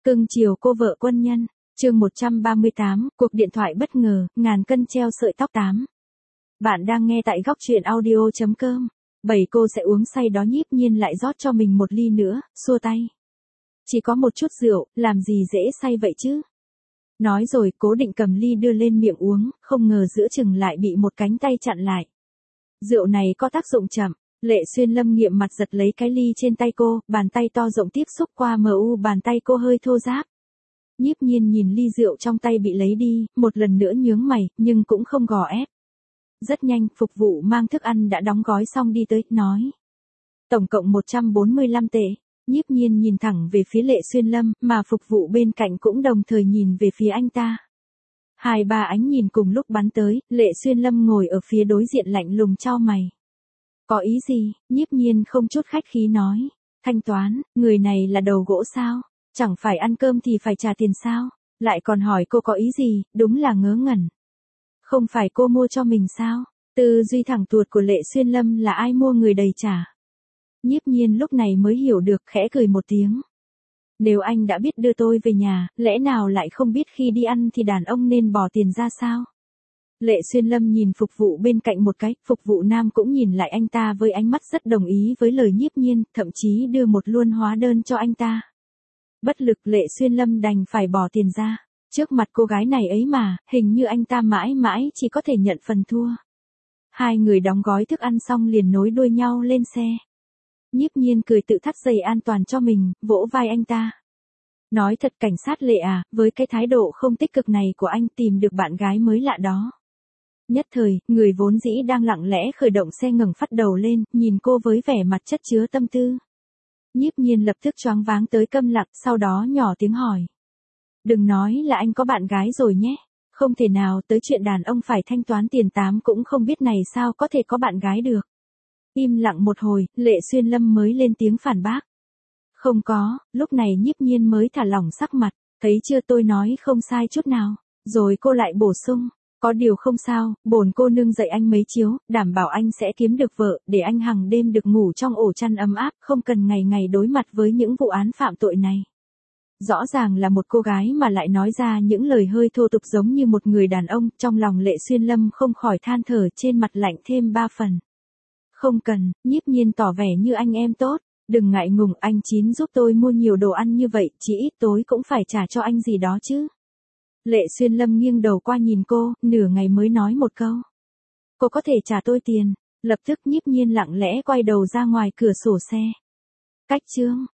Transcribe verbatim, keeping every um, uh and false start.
Cưng chiều cô vợ quân nhân, chương một trăm ba mươi tám, cuộc điện thoại bất ngờ, ngàn cân treo sợi tóc tám. Bạn đang nghe tại góc truyện audio chấm com. Bảy cô sẽ uống say đó Nhiếp Nhiên lại rót cho mình một ly nữa, xua tay. Chỉ có một chút rượu, làm gì dễ say vậy chứ? Nói rồi cố định cầm ly đưa lên miệng uống, không ngờ giữa chừng lại bị một cánh tay chặn lại. Rượu này có tác dụng chậm. Lệ Xuyên Lâm nghiệm mặt giật lấy cái ly trên tay cô, bàn tay to rộng tiếp xúc qua mờ u bàn tay cô hơi thô ráp. Nhiếp Nhiên nhìn ly rượu trong tay bị lấy đi, một lần nữa nhướng mày, nhưng cũng không gò ép. Rất nhanh, phục vụ mang thức ăn đã đóng gói xong đi tới, nói. Tổng cộng một trăm bốn mươi lăm tệ. Nhiếp Nhiên nhìn thẳng về phía Lệ Xuyên Lâm, mà phục vụ bên cạnh cũng đồng thời nhìn về phía anh ta. Hai ba ánh nhìn cùng lúc bắn tới, Lệ Xuyên Lâm ngồi ở phía đối diện lạnh lùng chau mày. Có ý gì? Nhiếp Nhiên không chút khách khí nói. Thanh toán, người này là đầu gỗ sao? Chẳng phải ăn cơm thì phải trả tiền sao? Lại còn hỏi cô có ý gì, đúng là ngớ ngẩn. Không phải cô mua cho mình sao? Tư duy thẳng tuột của Lệ Xuyên Lâm là ai mua người đầy trả. Nhiếp Nhiên lúc này mới hiểu được, khẽ cười một tiếng. Nếu anh đã biết đưa tôi về nhà, lẽ nào lại không biết khi đi ăn thì đàn ông nên bỏ tiền ra sao? Lệ Xuyên Lâm nhìn phục vụ bên cạnh một cái, phục vụ nam cũng nhìn lại anh ta với ánh mắt rất đồng ý với lời Nhiếp Nhiên, thậm chí đưa một luân hóa đơn cho anh ta. Bất lực Lệ Xuyên Lâm đành phải bỏ tiền ra. Trước mặt cô gái này ấy mà, hình như anh ta mãi mãi chỉ có thể nhận phần thua. Hai người đóng gói thức ăn xong liền nối đuôi nhau lên xe. Nhiếp Nhiên cười tự thắt dây an toàn cho mình, vỗ vai anh ta. Nói thật cảnh sát Lệ à, với cái thái độ không tích cực này của anh tìm được bạn gái mới lạ đó. Nhất thời, người vốn dĩ đang lặng lẽ khởi động xe ngẩng phát đầu lên, nhìn cô với vẻ mặt chất chứa tâm tư. Nhiếp Nhiên lập tức choáng váng tới câm lặng, sau đó nhỏ tiếng hỏi. Đừng nói là anh có bạn gái rồi nhé. Không thể nào, tới chuyện đàn ông phải thanh toán tiền tám cũng không biết này sao có thể có bạn gái được. Im lặng một hồi, Lệ Xuyên Lâm mới lên tiếng phản bác. Không có, lúc này Nhiếp Nhiên mới thả lỏng sắc mặt, thấy chưa tôi nói không sai chút nào. Rồi cô lại bổ sung. Có điều không sao, bổn cô nương dạy anh mấy chiếu, đảm bảo anh sẽ kiếm được vợ, để anh hàng đêm được ngủ trong ổ chăn ấm áp, không cần ngày ngày đối mặt với những vụ án phạm tội này. Rõ ràng là một cô gái mà lại nói ra những lời hơi thô tục giống như một người đàn ông, trong lòng Lệ Xuyên Lâm không khỏi than thở, trên mặt lạnh thêm ba phần. Không cần, Nhiếp Nhiên tỏ vẻ như anh em tốt, đừng ngại ngùng, anh Chín giúp tôi mua nhiều đồ ăn như vậy, chỉ ít tối cũng phải trả cho anh gì đó chứ. Lệ Xuyên Lâm nghiêng đầu qua nhìn cô, nửa ngày mới nói một câu. Cô có thể trả tôi tiền. Lập tức Nhiếp Nhiên lặng lẽ quay đầu ra ngoài cửa sổ xe. Cách chương.